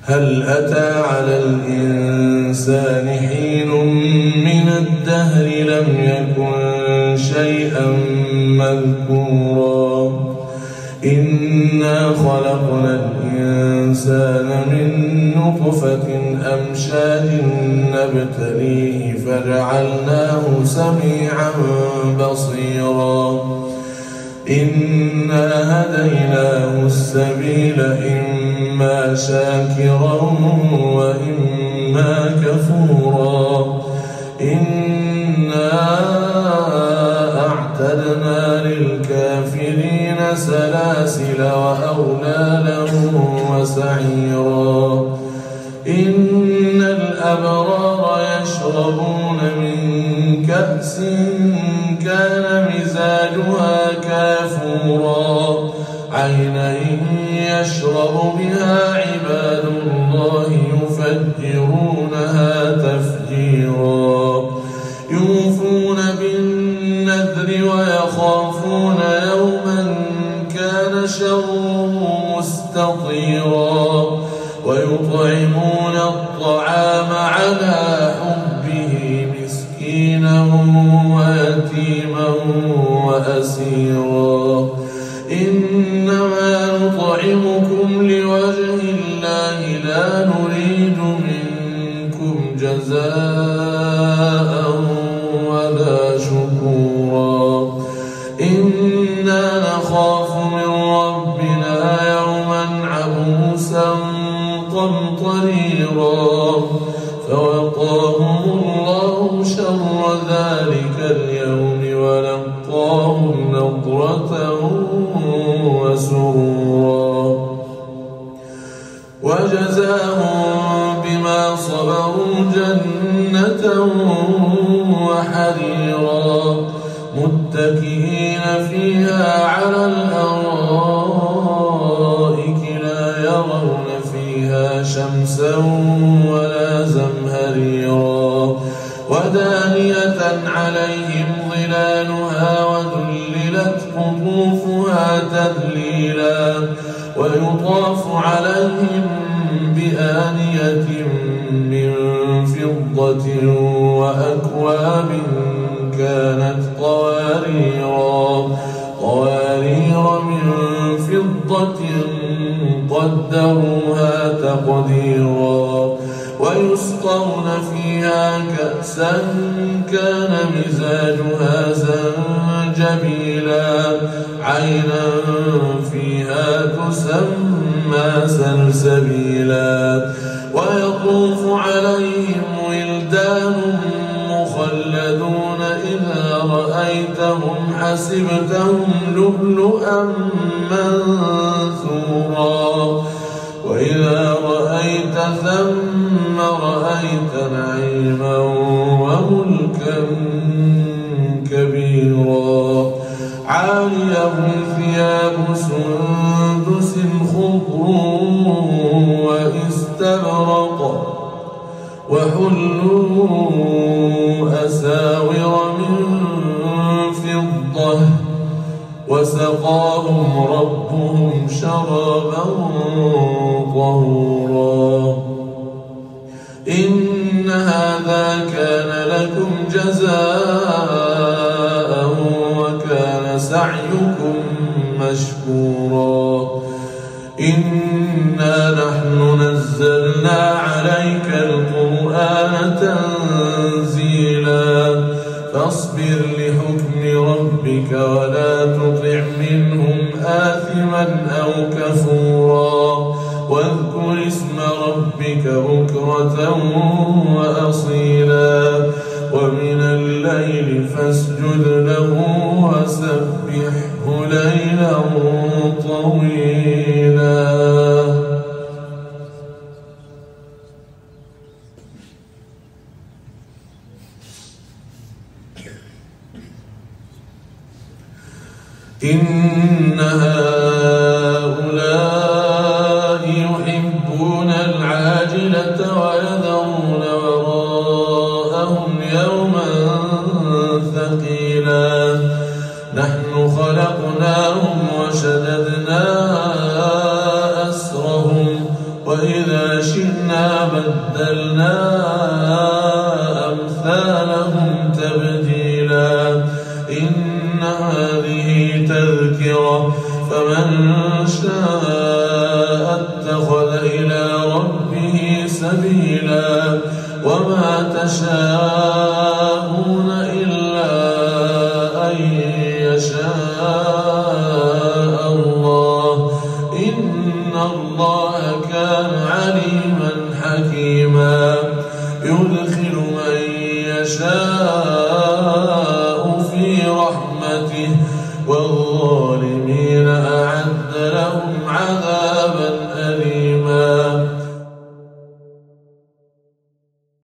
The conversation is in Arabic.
هل أتى على الإنسان حين من الدهر لم يكن شيئا مذكورا إنا خلقنا الإنسان من نطفة أمشاج نبتليه فجعلناه سميعا بصيرا إنا هديناه السبيل إما شاكرا وإما كفورا إنا أعتدنا للكافرين سلاسل وأغلالا وسعيرا إن الأبرار يشربون من كأس كان مزاجها كافورا عينا يشرب بها عباد الله يفجرونها تفجيرا يوفون بالنذر ويخافون يوما كان شره مستطيرا ويطعمون الطعام على حبه مسكينا ويتيما وأسيرا إنما نطعمكم لوجه الله لا نريد منكم جزاء ولا شكورا إنا نخاف من ربنا يوما عبوسا قمطريرا فوقاهم الله شر ذلك اليوم ولقاهم نضرة وسرورا وجزاهم بما صبروا جنة وحريرا متكئين فيها على الأرائك لا يرون فيها شمسا ولا زمهريرا ودانية عليهم ظلالها وذللت قطوفها تذليلا ويطاف عليهم بآنية من فضة وأكواب كانت قوارير من فضة قدروها تقديرا ويسقون فيها كأسا كان مزاجها زنجبيلا عينا فيها تسمى سلسبيلا ويطوف عليهم ولدان مخلدون إذا رأيتهم حسبتهم لؤلؤا منثورا وإذا رأيت ثم رأيت نعيما وملكا كبيرا عاليهم ثياب سندس خضر واستبرق وحلوا أساور من فضة وسقاهم ربهم شرابا طهورا إن هذا كان لكم جزاء وكان سعيكم مشكورا إنا نحن نزلنا عليك القرآن تنزيلا فاصبر لحكم ربك ولا تطع منهم آثما أو كفورا واذكر اسم ربك بكرة وأصيلا ومن الليل فاسجد له وسبحه ليلا طويلا إن هؤلاء يحبون العاجلة ويذرون وراءهم يوما ثقيلا نحن خلقناهم وشددنا أسرهم وإذا شئنا بدلنا أمثالهم تبديلا إن هذه تذكرة فمن شاء اتخذ إلى ربه سبيلا وما تشاءون إلا أن يشاء الله إن الله كان عليما حكيما يدخل من يشاء في رحمته والظالمين